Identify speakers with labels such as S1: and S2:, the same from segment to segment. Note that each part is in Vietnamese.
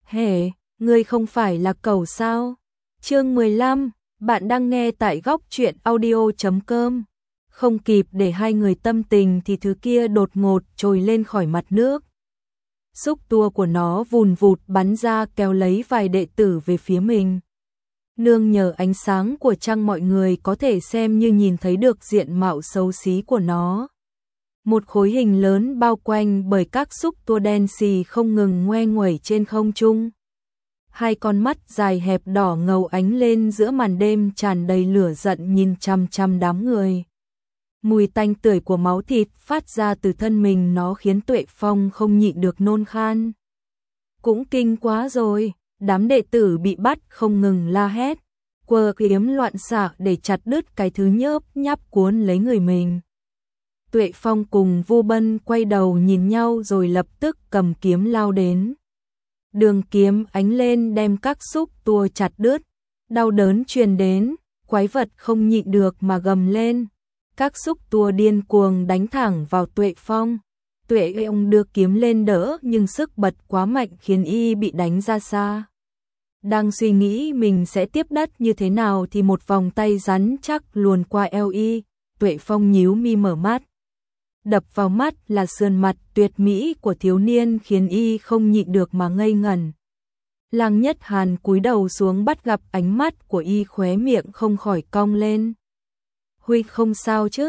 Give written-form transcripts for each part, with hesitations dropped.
S1: Hề, ngươi không phải là cẩu sao? Chương 15, bạn đang nghe tại góc truyện audio.com. Không kịp để hai người tâm tình thì thứ kia đột ngột trồi lên khỏi mặt nước. Xúc tua của nó vùn vụt bắn ra kéo lấy vài đệ tử về phía mình. Nương nhờ ánh sáng của trăng mọi người có thể xem như nhìn thấy được diện mạo xấu xí của nó. Một khối hình lớn bao quanh bởi các xúc tua đen xì không ngừng ngoe nguẩy trên không trung. Hai con mắt dài hẹp đỏ ngầu ánh lên giữa màn đêm tràn đầy lửa giận nhìn chằm chằm đám người. Mùi tanh tưởi của máu thịt phát ra từ thân mình nó khiến Tuệ Phong không nhịn được nôn khan. Cũng kinh quá rồi, đám đệ tử bị bắt không ngừng la hét, quơ kiếm loạn xạ để chặt đứt cái thứ nhớp nháp cuốn lấy người mình. Tuệ Phong cùng Vu Bân quay đầu nhìn nhau rồi lập tức cầm kiếm lao đến. Đường kiếm ánh lên đem các xúc tua chặt đứt, đau đớn truyền đến, quái vật không nhịn được mà gầm lên. Các xúc tua điên cuồng đánh thẳng vào Tuệ Phong. Tuệ ông đưa kiếm lên đỡ nhưng sức bật quá mạnh khiến y bị đánh ra xa. Đang suy nghĩ mình sẽ tiếp đất như thế nào thì một vòng tay rắn chắc luồn qua eo y. Tuệ Phong nhíu mi mở mắt. Đập vào mắt là sườn mặt tuyệt mỹ của thiếu niên khiến y không nhịn được mà ngây ngẩn. Lăng Nhất Hàn cúi đầu xuống bắt gặp ánh mắt của y, khóe miệng không khỏi cong lên. Huy không sao chứ?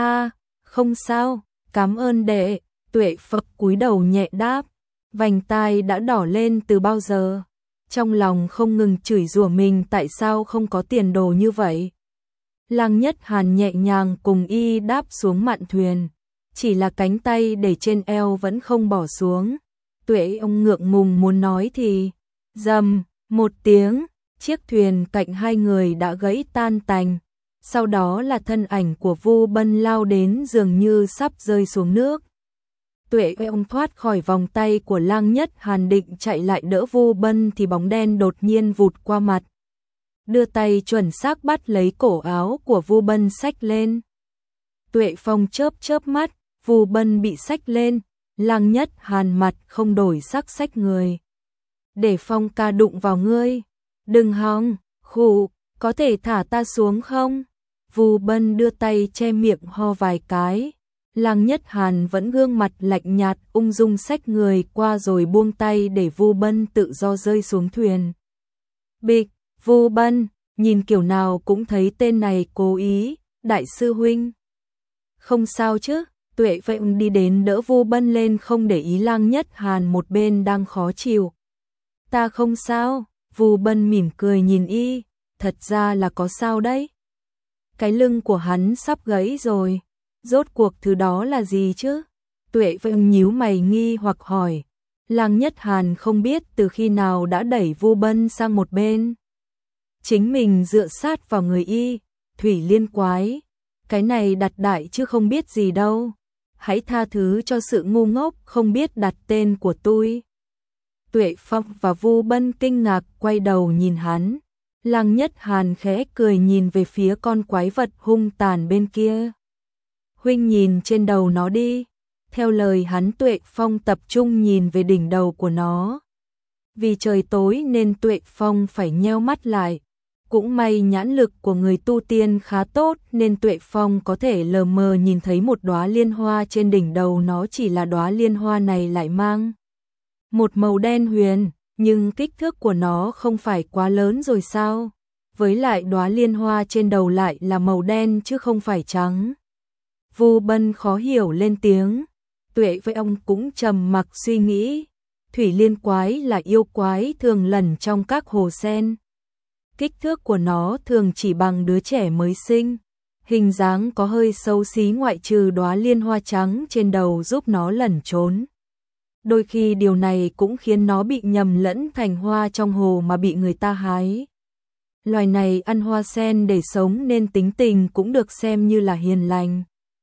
S1: Không sao, cảm ơn đệ. Tuệ Phật cúi đầu nhẹ đáp, vành tai đã đỏ lên từ bao giờ. Trong lòng không ngừng chửi rủa mình tại sao không có tiền đồ như vậy. Lăng Nhất Hàn nhẹ nhàng cùng y đáp xuống mạn thuyền. Chỉ là cánh tay để trên eo vẫn không bỏ xuống. Tuệ ông ngượng ngùng muốn nói thì rầm một tiếng, chiếc thuyền cạnh hai người đã gãy tan tành. Sau đó là thân ảnh của Vu Bân lao đến dường như sắp rơi xuống nước. Tuệ ông thoát khỏi vòng tay của Lăng Nhất Hàn định chạy lại đỡ Vu Bân thì bóng đen đột nhiên vụt qua mặt. Đưa tay chuẩn xác bắt lấy cổ áo của Vu Bân xách lên. Tuệ Phong chớp mắt, Vu Bân bị xách lên, Lăng Nhất Hàn mặt không đổi sắc xách người. Để Phong ca đụng vào ngươi. Đừng hòng, khụ, có thể thả ta xuống không? Vu Bân đưa tay che miệng ho vài cái. Lăng Nhất Hàn vẫn gương mặt lạnh nhạt ung dung xách người qua rồi buông tay để Vu Bân tự do rơi xuống thuyền. Bịch, Vu Bân, nhìn kiểu nào cũng thấy tên này cố ý, đại sư huynh. Không sao chứ? Tuệ vậy đi đến đỡ Vu Bân lên không để ý Lăng Nhất Hàn một bên đang khó chịu. Ta không sao, Vu Bân mỉm cười nhìn y, thật ra là có sao đấy. Cái lưng của hắn sắp gãy rồi, rốt cuộc thứ đó là gì chứ? Tuệ vậy nhíu mày nghi hoặc hỏi. Lăng Nhất Hàn không biết từ khi nào đã đẩy Vu Bân sang một bên. Chính mình dựa sát vào người y, Thủy Liên quái. Cái này đặt đại chứ không biết gì đâu. Hãy tha thứ cho sự ngu ngốc không biết đặt tên của tôi. Tuệ Phong và Vu Bân kinh ngạc quay đầu nhìn hắn. Lăng Nhất Hàn khẽ cười nhìn về phía con quái vật hung tàn bên kia. Huynh nhìn trên đầu nó đi. Theo lời hắn, Tuệ Phong tập trung nhìn về đỉnh đầu của nó. Vì trời tối nên Tuệ Phong phải nheo mắt lại. Cũng may nhãn lực của người tu tiên khá tốt nên Tuệ Phong có thể lờ mờ nhìn thấy một đóa liên hoa trên đỉnh đầu nó, chỉ là đóa liên hoa này lại mang một màu đen huyền, nhưng kích thước của nó không phải quá lớn rồi sao? Với lại đóa liên hoa trên đầu lại là màu đen chứ không phải trắng. Vu Bân khó hiểu lên tiếng. Tuệ với ông cũng trầm mặc suy nghĩ. Thủy Liên quái là yêu quái thường lẩn trong các hồ sen. Kích thước của nó thường chỉ bằng đứa trẻ mới sinh. Hình dáng có hơi xấu xí ngoại trừ đóa liên hoa trắng trên đầu giúp nó lẩn trốn. Đôi khi điều này cũng khiến nó bị nhầm lẫn thành hoa trong hồ mà bị người ta hái. Loài này ăn hoa sen để sống nên tính tình cũng được xem như là hiền lành.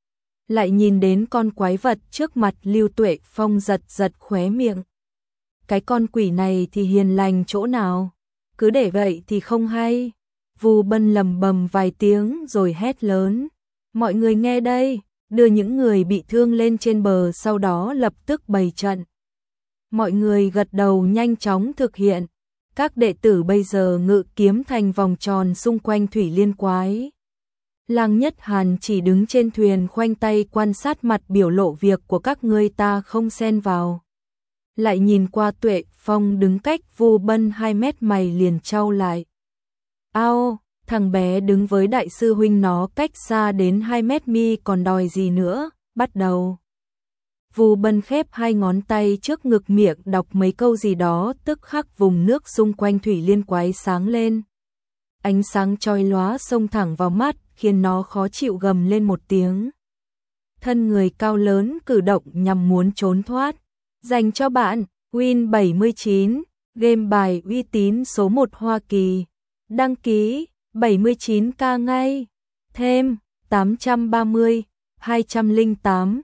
S1: Lại nhìn đến con quái vật trước mặt, Lưu Tuệ Phong giật giật khóe miệng. Cái con quỷ này thì hiền lành chỗ nào? Cứ để vậy thì không hay. Vu Bân lầm bầm vài tiếng rồi hét lớn. Mọi người nghe đây, đưa những người bị thương lên trên bờ, sau đó lập tức bày trận. Mọi người gật đầu nhanh chóng thực hiện. Các đệ tử bây giờ ngự kiếm thành vòng tròn xung quanh thủy liên quái. Lăng Nhất Hàn chỉ đứng trên thuyền khoanh tay quan sát, mặt biểu lộ việc của các ngươi ta không xen vào. Lại nhìn qua Tuệ Phong đứng cách Vu Bân 2 mét, mày liền chau lại. Ao, thằng bé đứng với đại sư huynh nó cách xa đến 2 mét mi còn đòi gì nữa, bắt đầu. Vu Bân khép 2 ngón tay trước ngực, miệng đọc mấy câu gì đó, tức khắc vùng nước xung quanh thủy liên quái sáng lên. Ánh sáng chói lóa xông thẳng vào mắt, khiến nó khó chịu gầm lên một tiếng. Thân người cao lớn cử động nhằm muốn trốn thoát. Dành cho bạn, Win 79, game bài uy tín số 1 Hoa Kỳ. Đăng ký 79k ngay. Thêm 830, 208,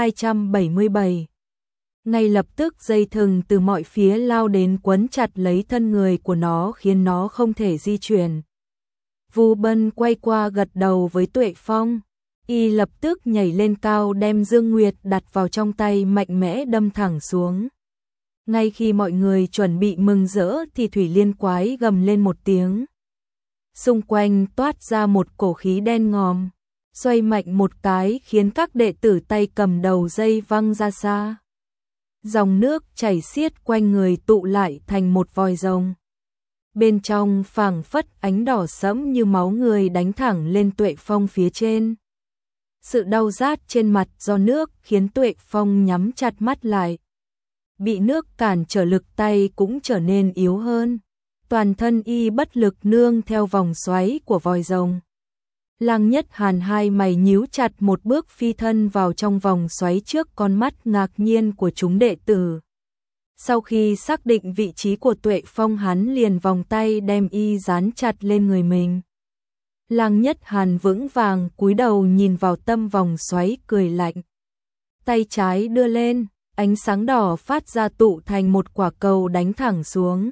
S1: 277. Ngay lập tức dây thừng từ mọi phía lao đến quấn chặt lấy thân người của nó, khiến nó không thể di chuyển. Vu Bân quay qua gật đầu với Tuệ Phong. Y lập tức nhảy lên cao, đem Dương Nguyệt đặt vào trong tay, mạnh mẽ đâm thẳng xuống. Ngay khi mọi người chuẩn bị mừng rỡ thì thủy liên quái gầm lên một tiếng. Xung quanh toát ra một cổ khí đen ngòm, xoay mạnh một cái khiến các đệ tử tay cầm đầu dây văng ra xa. Dòng nước chảy xiết quanh người tụ lại thành một vòi rồng. Bên trong phảng phất ánh đỏ sẫm như máu người đánh thẳng lên Tuệ Phong phía trên. Sự đau rát trên mặt do nước khiến Tuệ Phong nhắm chặt mắt lại. Bị nước cản trở, lực tay cũng trở nên yếu hơn. Toàn thân y bất lực nương theo vòng xoáy của vòi rồng. Lăng Nhất Hàn hai mày nhíu chặt, một bước phi thân vào trong vòng xoáy trước con mắt ngạc nhiên của chúng đệ tử. Sau khi xác định vị trí của Tuệ Phong, hắn liền vòng tay đem y dán chặt lên người mình. Lăng Nhất Hàn vững vàng cúi đầu nhìn vào tâm vòng xoáy, cười lạnh. Tay trái đưa lên, ánh sáng đỏ phát ra tụ thành một quả cầu đánh thẳng xuống.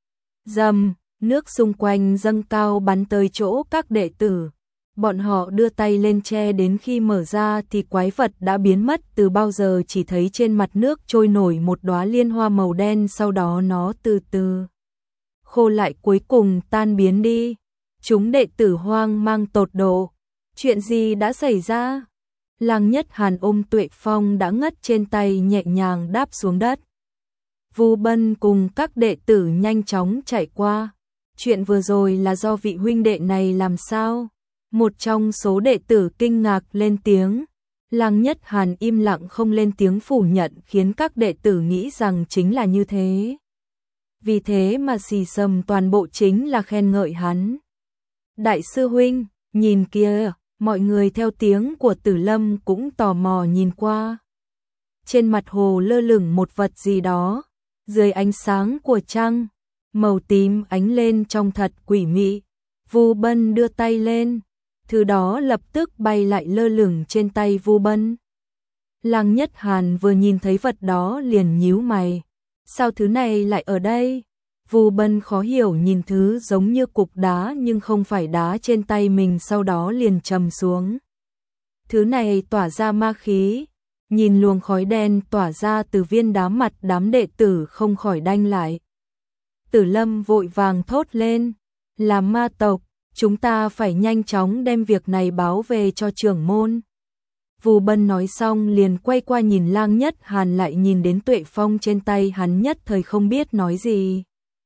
S1: Rầm, nước xung quanh dâng cao bắn tới chỗ các đệ tử. Bọn họ đưa tay lên che, đến khi mở ra thì quái vật đã biến mất từ bao giờ, chỉ thấy trên mặt nước trôi nổi một đóa liên hoa màu đen, sau đó nó từ từ khô lại, cuối cùng tan biến đi. Chúng đệ tử hoang mang tột độ. Chuyện gì đã xảy ra? Lăng Nhất Hàn ôm Tuệ Phong đã ngất trên tay, nhẹ nhàng đáp xuống đất. Vu Bân cùng các đệ tử nhanh chóng chạy qua. Chuyện vừa rồi là do vị huynh đệ này làm sao? Một trong số đệ tử kinh ngạc lên tiếng. Lăng Nhất Hàn im lặng không lên tiếng phủ nhận, khiến các đệ tử nghĩ rằng chính là như thế. Vì thế mà xì xầm toàn bộ chính là khen ngợi hắn. Đại sư huynh, nhìn kìa, mọi người theo tiếng của Tử Lâm cũng tò mò nhìn qua. Trên mặt hồ lơ lửng một vật gì đó, dưới ánh sáng của trăng, màu tím ánh lên trông thật quỷ mị. Vu Bân đưa tay lên, thứ đó lập tức bay lại lơ lửng trên tay Vu Bân. Lăng Nhất Hàn vừa nhìn thấy vật đó liền nhíu mày. Sao thứ này lại ở đây? Vu Bân khó hiểu nhìn thứ giống như cục đá nhưng không phải đá trên tay mình, sau đó liền trầm xuống. Thứ này tỏa ra ma khí, nhìn luồng khói đen tỏa ra từ viên đá, mặt đám đệ tử không khỏi đanh lại. Tử Lâm vội vàng thốt lên, là ma tộc, chúng ta phải nhanh chóng đem việc này báo về cho trưởng môn. Vu Bân nói xong liền quay qua nhìn Lăng Nhất Hàn, lại nhìn đến Tuệ Phong trên tay hắn, nhất thời không biết nói gì.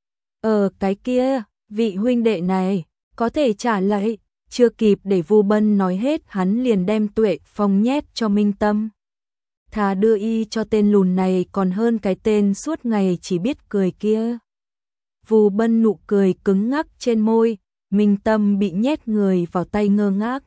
S1: Cái kia, vị huynh đệ này, có thể trả lại. Chưa kịp để Vu Bân nói hết, hắn liền đem Tuệ Phong nhét cho Minh Tâm. Thà đưa y cho tên lùn này còn hơn cái tên suốt ngày chỉ biết cười kia. Vu Bân nụ cười cứng ngắc trên môi, Minh Tâm bị nhét người vào tay ngơ ngác.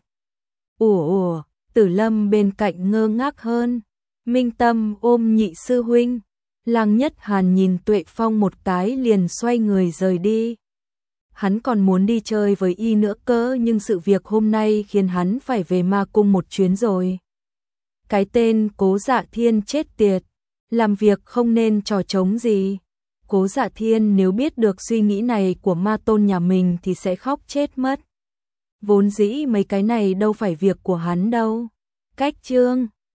S1: Ủa, Tử Lâm bên cạnh ngơ ngác hơn. Minh Tâm ôm nhị sư huynh. Lăng Nhất Hàn nhìn Tuệ Phong một cái liền xoay người rời đi. Hắn còn muốn đi chơi với y nữa cơ, nhưng sự việc hôm nay khiến hắn phải về ma cung một chuyến rồi. Cái tên Cố Dạ Thiên chết tiệt, làm việc không nên trò trống gì. Cố Dạ Thiên nếu biết được suy nghĩ này của ma tôn nhà mình thì sẽ khóc chết mất. Vốn dĩ mấy cái này đâu phải việc của hắn đâu. Cách chương